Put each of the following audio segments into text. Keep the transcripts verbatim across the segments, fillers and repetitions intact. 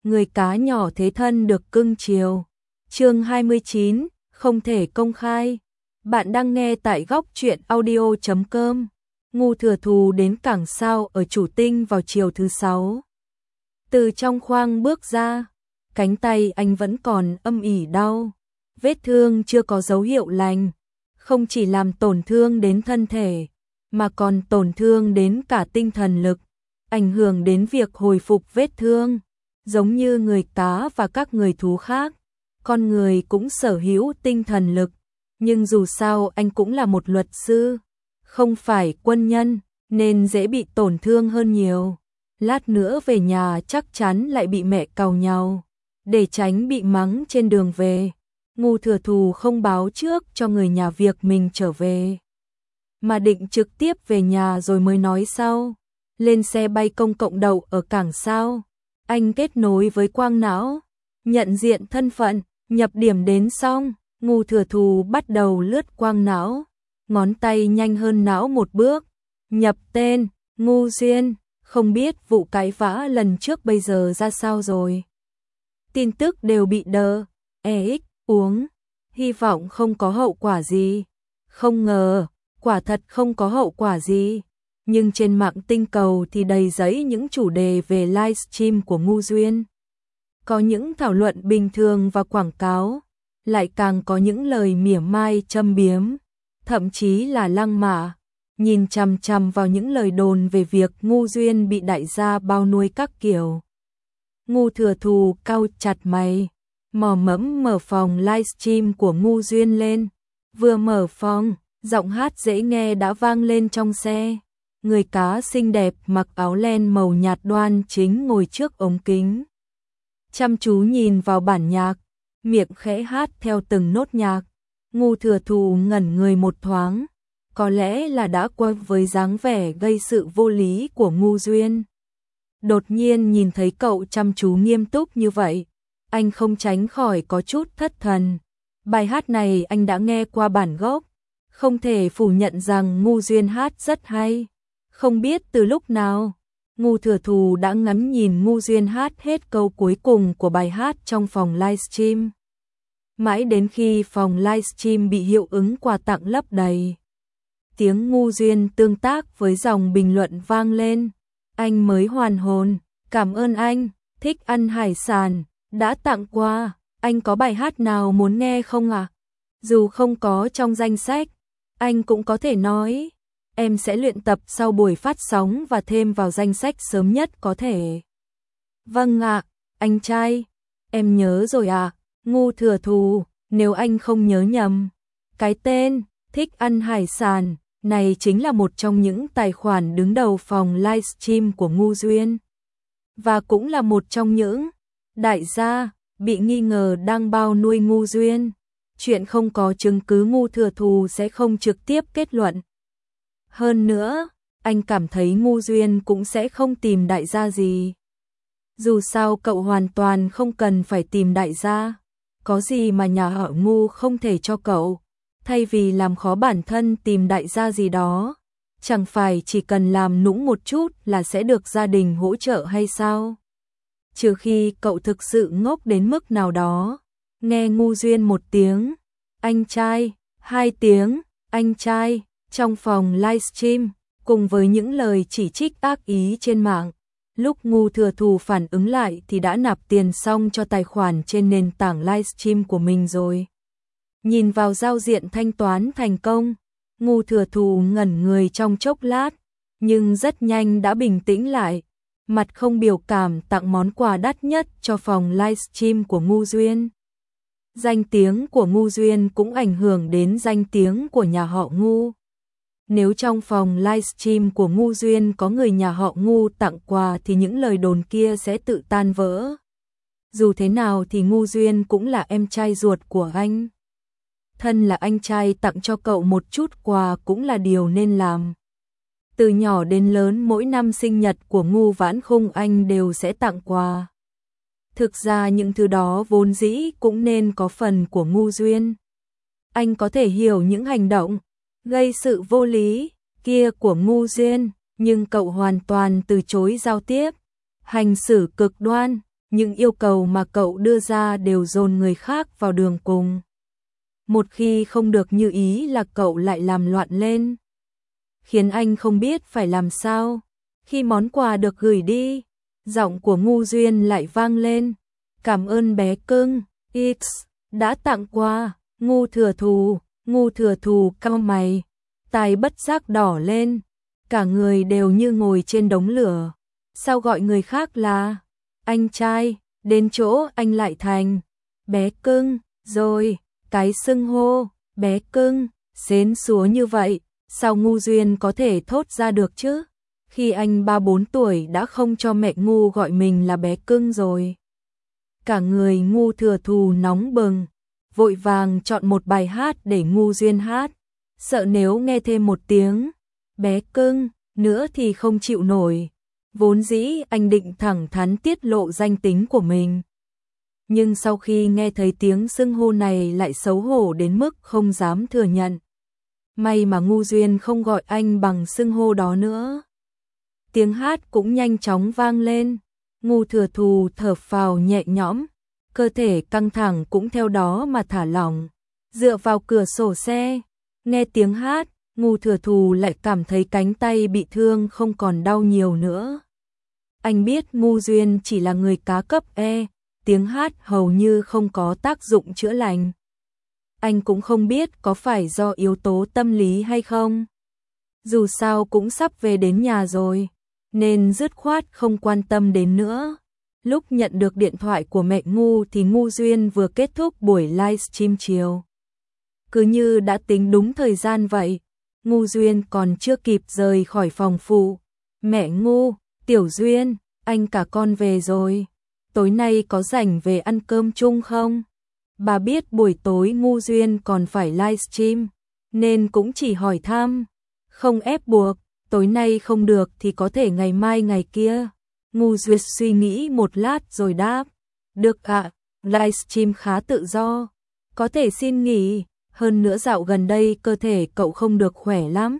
người cá nhỏ thế thân được cưng chiều. Chương hai mươi chín, không thể công khai. Bạn đang nghe tại góc truyện audio chấm com. Ngu Thừa Thù đến cảng sao ở Chủ Tinh vào chiều thứ sáu. Từ trong khoang bước ra, cánh tay anh vẫn còn âm ỉ đau. Vết thương chưa có dấu hiệu lành, không chỉ làm tổn thương đến thân thể, mà còn tổn thương đến cả tinh thần lực, ảnh hưởng đến việc hồi phục vết thương. Giống như người cá và các người thú khác, con người cũng sở hữu tinh thần lực, nhưng dù sao anh cũng là một luật sư, không phải quân nhân, nên dễ bị tổn thương hơn nhiều. Lát nữa về nhà chắc chắn lại bị mẹ càu nhàu. Để tránh bị mắng trên đường về, Ngu Thừa Thù không báo trước cho người nhà việc mình trở về, mà định trực tiếp về nhà rồi mới nói sau. Lên xe bay công cộng đậu ở cảng sao, anh kết nối với quang não, nhận diện thân phận, nhập điểm đến xong, Ngu Thừa Thù bắt đầu lướt quang não, ngón tay nhanh hơn não một bước, nhập tên, Ngu Duyên, không biết vụ cãi vã lần trước bây giờ ra sao rồi. Tin tức đều bị đờ, e x uống, hy vọng không có hậu quả gì. Không ngờ, quả thật không có hậu quả gì. Nhưng trên mạng tinh cầu thì đầy giấy những chủ đề về livestream của Ngu Duyên. Có những thảo luận bình thường và quảng cáo, lại càng có những lời mỉa mai châm biếm, thậm chí là lăng mạ, nhìn chằm chằm vào những lời đồn về việc Ngu Duyên bị đại gia bao nuôi các kiểu. Ngu Thừa Thù cau chặt mày, mò mẫm mở phòng livestream của Ngu Duyên lên. Vừa mở phòng, giọng hát dễ nghe đã vang lên trong xe. Người cá xinh đẹp mặc áo len màu nhạt đoan chính ngồi trước ống kính, chăm chú nhìn vào bản nhạc, miệng khẽ hát theo từng nốt nhạc. Ngu Thừa Thù ngẩn người một thoáng, có lẽ là đã quen với dáng vẻ gây sự vô lý của Ngu Duyên. Đột nhiên nhìn thấy cậu chăm chú nghiêm túc như vậy, anh không tránh khỏi có chút thất thần. Bài hát này anh đã nghe qua bản gốc, không thể phủ nhận rằng Ngu Duyên hát rất hay. Không biết từ lúc nào, Ngu Thừa Thù đã ngắm nhìn Ngu Duyên hát hết câu cuối cùng của bài hát trong phòng livestream. Mãi đến khi phòng livestream bị hiệu ứng quà tặng lấp đầy, tiếng Ngu Duyên tương tác với dòng bình luận vang lên, anh mới hoàn hồn. Cảm ơn anh, thích ăn hải sản, đã tặng quà. Anh có bài hát nào muốn nghe không ạ? À? Dù không có trong danh sách, anh cũng có thể nói. Em sẽ luyện tập sau buổi phát sóng và thêm vào danh sách sớm nhất có thể. Vâng ạ, anh trai. Em nhớ rồi ạ. À? Ngu Thừa Thù, nếu anh không nhớ nhầm, cái tên thích ăn hải sản này chính là một trong những tài khoản đứng đầu phòng livestream của Ngu Duyên, và cũng là một trong những đại gia bị nghi ngờ đang bao nuôi Ngu Duyên. Chuyện không có chứng cứ Ngu Thừa Thù sẽ không trực tiếp kết luận. Hơn nữa, anh cảm thấy Ngu Duyên cũng sẽ không tìm đại gia gì. Dù sao cậu hoàn toàn không cần phải tìm đại gia, có gì mà nhà họ Ngu không thể cho cậu. Thay vì làm khó bản thân tìm đại gia gì đó, chẳng phải chỉ cần làm nũng một chút là sẽ được gia đình hỗ trợ hay sao? Trừ khi cậu thực sự ngốc đến mức nào đó. Nghe Ngu Duyên một tiếng, anh trai, hai tiếng, anh trai, trong phòng livestream, cùng với những lời chỉ trích ác ý trên mạng. Lúc Ngu Thừa Thù phản ứng lại thì đã nạp tiền xong cho tài khoản trên nền tảng livestream của mình rồi. Nhìn vào giao diện thanh toán thành công, Ngu Thừa Thù ngẩn người trong chốc lát, nhưng rất nhanh đã bình tĩnh lại, mặt không biểu cảm tặng món quà đắt nhất cho phòng livestream của Ngu Duyên. Danh tiếng của Ngu Duyên cũng ảnh hưởng đến danh tiếng của nhà họ Ngu. Nếu trong phòng livestream của Ngu Duyên có người nhà họ Ngu tặng quà thì những lời đồn kia sẽ tự tan vỡ. Dù thế nào thì Ngu Duyên cũng là em trai ruột của anh. Thân là anh trai tặng cho cậu một chút quà cũng là điều nên làm. Từ nhỏ đến lớn mỗi năm sinh nhật của Ngu Vãn Khung anh đều sẽ tặng quà. Thực ra những thứ đó vốn dĩ cũng nên có phần của Ngu Duyên. Anh có thể hiểu những hành động gây sự vô lý kia của Ngu Duyên, nhưng cậu hoàn toàn từ chối giao tiếp, hành xử cực đoan, những yêu cầu mà cậu đưa ra đều dồn người khác vào đường cùng. Một khi không được như ý là cậu lại làm loạn lên, khiến anh không biết phải làm sao. Khi món quà được gửi đi, giọng của Ngu Duyên lại vang lên. Cảm ơn bé cưng, X đã tặng quà. Ngu Thừa Thù, Ngu Thừa Thù cau mày, tai bất giác đỏ lên, cả người đều như ngồi trên đống lửa. Sao gọi người khác là anh trai, đến chỗ anh lại thành bé cưng, rồi cái xưng hô bé cưng xến xúa như vậy, sao Ngu Duyên có thể thốt ra được chứ? Khi anh ba bốn tuổi đã không cho mẹ Ngu gọi mình là bé cưng rồi. Cả người Ngu Thừa Thù nóng bừng, vội vàng chọn một bài hát để Ngu Duyên hát, sợ nếu nghe thêm một tiếng bé cưng nữa thì không chịu nổi. Vốn dĩ anh định thẳng thắn tiết lộ danh tính của mình, nhưng sau khi nghe thấy tiếng xưng hô này lại xấu hổ đến mức không dám thừa nhận. May mà Ngu Duyên không gọi anh bằng xưng hô đó nữa. Tiếng hát cũng nhanh chóng vang lên, Ngu Thừa Thù thở phào nhẹ nhõm, cơ thể căng thẳng cũng theo đó mà thả lỏng. Dựa vào cửa sổ xe, nghe tiếng hát, Ngu Thừa Thù lại cảm thấy cánh tay bị thương không còn đau nhiều nữa. Anh biết Ngu Duyên chỉ là người cá cấp E, tiếng hát hầu như không có tác dụng chữa lành. Anh cũng không biết có phải do yếu tố tâm lý hay không. Dù sao cũng sắp về đến nhà rồi, nên dứt khoát không quan tâm đến nữa. Lúc nhận được điện thoại của mẹ Ngu thì Ngu Duyên vừa kết thúc buổi livestream chiều. Cứ như đã tính đúng thời gian vậy, Ngu Duyên còn chưa kịp rời khỏi phòng phụ. Mẹ Ngu, Tiểu Duyên, anh cả con về rồi. Tối nay có rảnh về ăn cơm chung không? Bà biết buổi tối Ngu Duyên còn phải livestream, nên cũng chỉ hỏi thăm, không ép buộc, tối nay không được thì có thể ngày mai ngày kia. Ngu Duyên suy nghĩ một lát rồi đáp, được ạ, à, livestream khá tự do, có thể xin nghỉ, hơn nữa dạo gần đây cơ thể cậu không được khỏe lắm.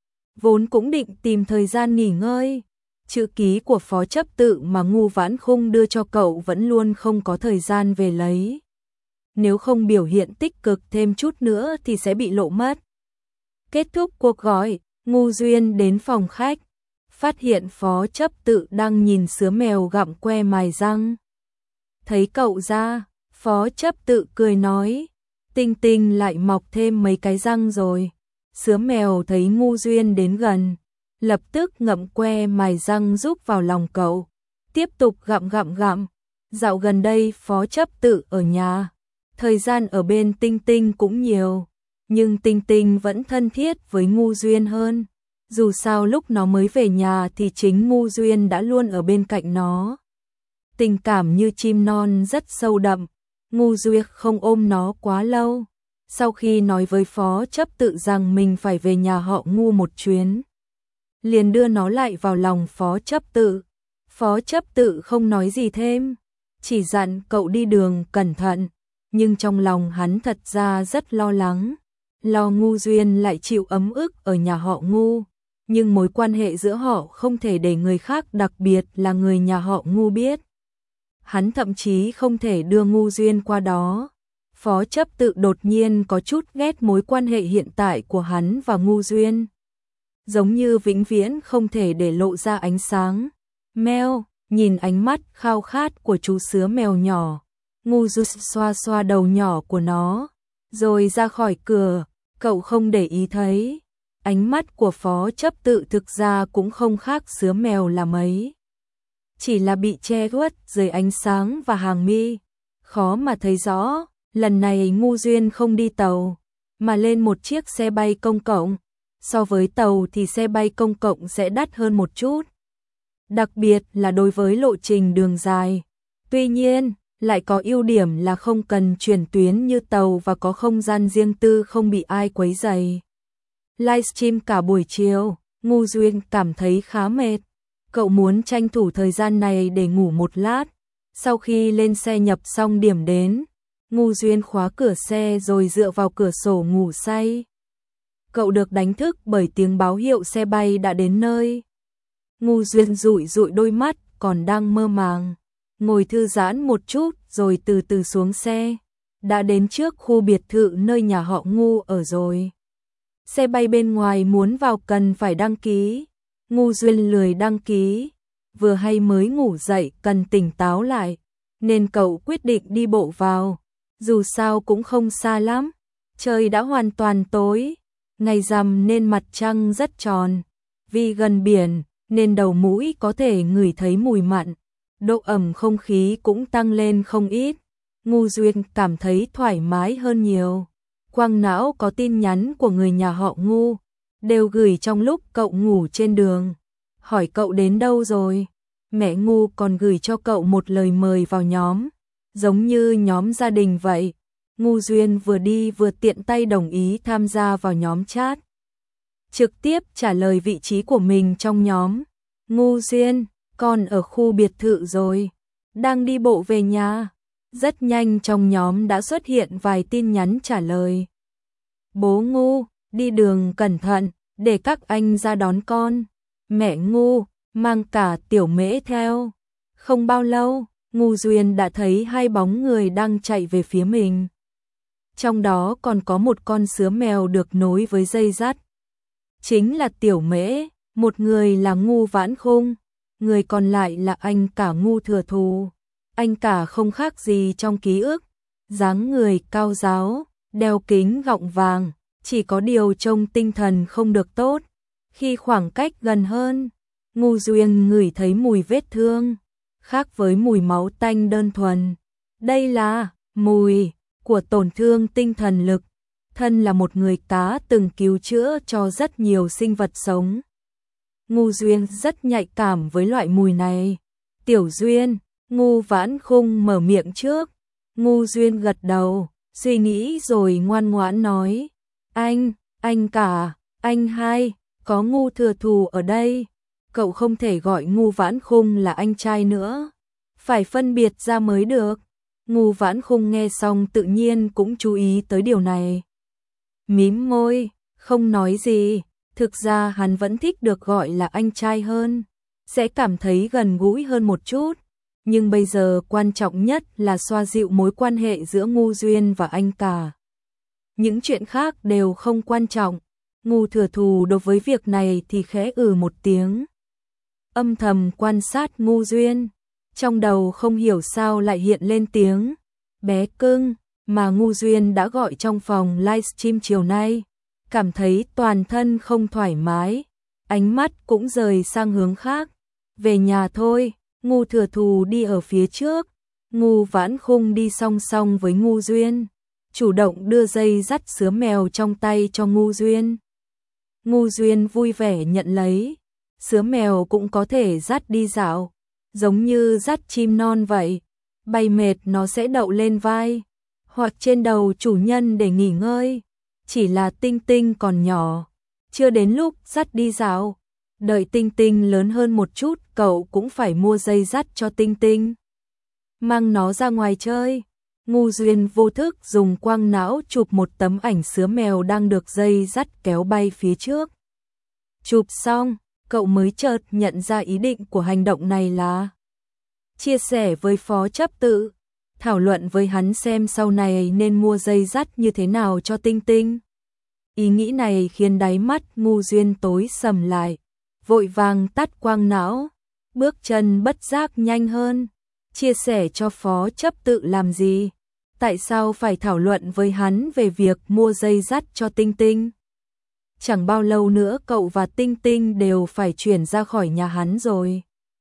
Vốn cũng định tìm thời gian nghỉ ngơi. Chữ ký của phó chấp tự mà Ngu Vãn Khung đưa cho cậu vẫn luôn không có thời gian về lấy. Nếu không biểu hiện tích cực thêm chút nữa thì sẽ bị lộ mất. Kết thúc cuộc gọi, Ngu Duyên đến phòng khách, phát hiện phó chấp tự đang nhìn sứa mèo gặm que mài răng. Thấy cậu ra, phó chấp tự cười nói, Tinh Tinh lại mọc thêm mấy cái răng rồi. Sứa mèo thấy Ngu Duyên đến gần, lập tức ngậm que mài răng rúc vào lòng cậu, tiếp tục gặm gặm gặm. Dạo gần đây phó chấp tự ở nhà, thời gian ở bên Tinh Tinh cũng nhiều, nhưng Tinh Tinh vẫn thân thiết với Ngu Duyên hơn. Dù sao lúc nó mới về nhà thì chính Ngu Duyên đã luôn ở bên cạnh nó. Tình cảm như chim non rất sâu đậm, Ngu Duyên không ôm nó quá lâu. Sau khi nói với phó chấp tự rằng mình phải về nhà họ Ngu một chuyến, liền đưa nó lại vào lòng phó chấp tự. Phó chấp tự không nói gì thêm, chỉ dặn cậu đi đường cẩn thận, nhưng trong lòng hắn thật ra rất lo lắng, lo Ngu Duyên lại chịu ấm ức ở nhà họ Ngu, nhưng mối quan hệ giữa họ không thể để người khác, đặc biệt là người nhà họ Ngu biết. Hắn thậm chí không thể đưa Ngu Duyên qua đó. Phó chấp tự đột nhiên có chút ghét mối quan hệ hiện tại của hắn và Ngu Duyên, giống như vĩnh viễn không thể để lộ ra ánh sáng. Mèo, nhìn ánh mắt khao khát của chú sứa mèo nhỏ, Ngu Duyên xoa xoa đầu nhỏ của nó, rồi ra khỏi cửa. Cậu không để ý thấy, ánh mắt của phó chấp tự thực ra cũng không khác sứa mèo là mấy, chỉ là bị che khuất dưới ánh sáng và hàng mi, khó mà thấy rõ. Lần này Ngu Duyên không đi tàu, mà lên một chiếc xe bay công cộng. So với tàu thì xe bay công cộng sẽ đắt hơn một chút, đặc biệt là đối với lộ trình đường dài. Tuy nhiên, lại có ưu điểm là không cần chuyển tuyến như tàu và có không gian riêng tư không bị ai quấy rầy. Livestream cả buổi chiều, Ngu Duyên cảm thấy khá mệt. Cậu muốn tranh thủ thời gian này để ngủ một lát. Sau khi lên xe nhập xong điểm đến, Ngu Duyên khóa cửa xe rồi dựa vào cửa sổ ngủ say. Cậu được đánh thức bởi tiếng báo hiệu xe bay đã đến nơi. Ngu Duyên dụi dụi đôi mắt còn đang mơ màng, ngồi thư giãn một chút rồi từ từ xuống xe. Đã đến trước khu biệt thự nơi nhà họ Ngu ở rồi. Xe bay bên ngoài muốn vào cần phải đăng ký. Ngu Duyên lười đăng ký, vừa hay mới ngủ dậy cần tỉnh táo lại, nên cậu quyết định đi bộ vào. Dù sao cũng không xa lắm, trời đã hoàn toàn tối, ngày rằm nên mặt trăng rất tròn. Vì gần biển nên đầu mũi có thể ngửi thấy mùi mặn, độ ẩm không khí cũng tăng lên không ít. Ngu Duyên cảm thấy thoải mái hơn nhiều. Quang não có tin nhắn của người nhà họ Ngu, đều gửi trong lúc cậu ngủ trên đường. Hỏi cậu đến đâu rồi. Mẹ Ngu còn gửi cho cậu một lời mời vào nhóm, giống như nhóm gia đình vậy. Ngu Duyên vừa đi vừa tiện tay đồng ý tham gia vào nhóm chat. Trực tiếp trả lời vị trí của mình trong nhóm. Ngu Duyên, con ở khu biệt thự rồi, đang đi bộ về nhà. Rất nhanh trong nhóm đã xuất hiện vài tin nhắn trả lời. Bố Ngu, đi đường cẩn thận, để các anh ra đón con. Mẹ Ngu, mang cả tiểu mễ theo. Không bao lâu, Ngu Duyên đã thấy hai bóng người đang chạy về phía mình. Trong đó còn có một con sứa mèo được nối với dây dắt. Chính là tiểu mễ, một người là Ngu Vãn Khung, người còn lại là anh cả Ngu Thừa Thù. Anh cả không khác gì trong ký ức, dáng người cao ráo, đeo kính gọng vàng, chỉ có điều trông tinh thần không được tốt. Khi khoảng cách gần hơn, Ngu Duyên ngửi thấy mùi vết thương, khác với mùi máu tanh đơn thuần. Đây là mùi của tổn thương tinh thần lực. Thân là một người cá từng cứu chữa cho rất nhiều sinh vật sống, Ngu Duyên rất nhạy cảm với loại mùi này. Tiểu Duyên, Ngu Vãn Khung mở miệng trước. Ngu Duyên gật đầu, suy nghĩ rồi ngoan ngoãn nói. Anh, anh cả, anh hai, có Ngu Thừa Thù ở đây. Cậu không thể gọi Ngu Vãn Khung là anh trai nữa, phải phân biệt ra mới được. Ngu Vãn Khung nghe xong tự nhiên cũng chú ý tới điều này. Mím môi, không nói gì. Thực ra hắn vẫn thích được gọi là anh trai hơn, sẽ cảm thấy gần gũi hơn một chút. Nhưng bây giờ quan trọng nhất là xoa dịu mối quan hệ giữa Ngu Duyên và anh cả. Những chuyện khác đều không quan trọng. Ngu Thừa Thù đối với việc này thì khẽ ừ một tiếng, âm thầm quan sát Ngu Duyên. Trong đầu không hiểu sao lại hiện lên tiếng bé cưng mà Ngu Duyên đã gọi trong phòng livestream chiều nay. Cảm thấy toàn thân không thoải mái, ánh mắt cũng rời sang hướng khác. Về nhà thôi. Ngu Thừa Thù đi ở phía trước, Ngu Vãn Khung đi song song với Ngu Duyên, chủ động đưa dây dắt sứa mèo trong tay cho Ngu Duyên. Ngu Duyên vui vẻ nhận lấy, sứa mèo cũng có thể dắt đi dạo, giống như dắt chim non vậy. Bay mệt nó sẽ đậu lên vai, hoặc trên đầu chủ nhân để nghỉ ngơi. Chỉ là Tinh Tinh còn nhỏ, chưa đến lúc dắt đi dạo. Đợi Tinh Tinh lớn hơn một chút, cậu cũng phải mua dây dắt cho Tinh Tinh, mang nó ra ngoài chơi. Ngu Duyên vô thức dùng quang não chụp một tấm ảnh sứa mèo đang được dây dắt kéo bay phía trước. Chụp xong, cậu mới chợt nhận ra ý định của hành động này là chia sẻ với Phó Chấp Tự, thảo luận với hắn xem sau này nên mua dây dắt như thế nào cho Tinh Tinh. Ý nghĩ này khiến đáy mắt Ngu Duyên tối sầm lại, vội vàng tắt quang não, bước chân bất giác nhanh hơn. Chia sẻ cho Phó Chấp Tự làm gì? Tại sao phải thảo luận với hắn về việc mua dây dắt cho Tinh Tinh? Chẳng bao lâu nữa cậu và Tinh Tinh đều phải chuyển ra khỏi nhà hắn rồi.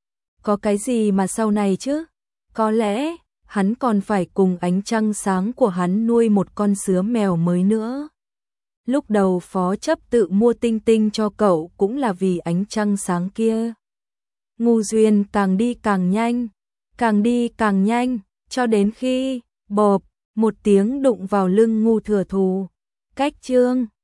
Có cái gì mà sau này chứ? Có lẽ hắn còn phải cùng ánh trăng sáng của hắn nuôi một con sứa mèo mới nữa. Lúc đầu Phó Chấp Tự mua Tinh Tinh cho cậu cũng là vì ánh trăng sáng kia. Ngu Duyên càng đi càng nhanh, càng đi càng nhanh, cho đến khi bộp một tiếng đụng vào lưng Ngu Thừa Thù. Cách chương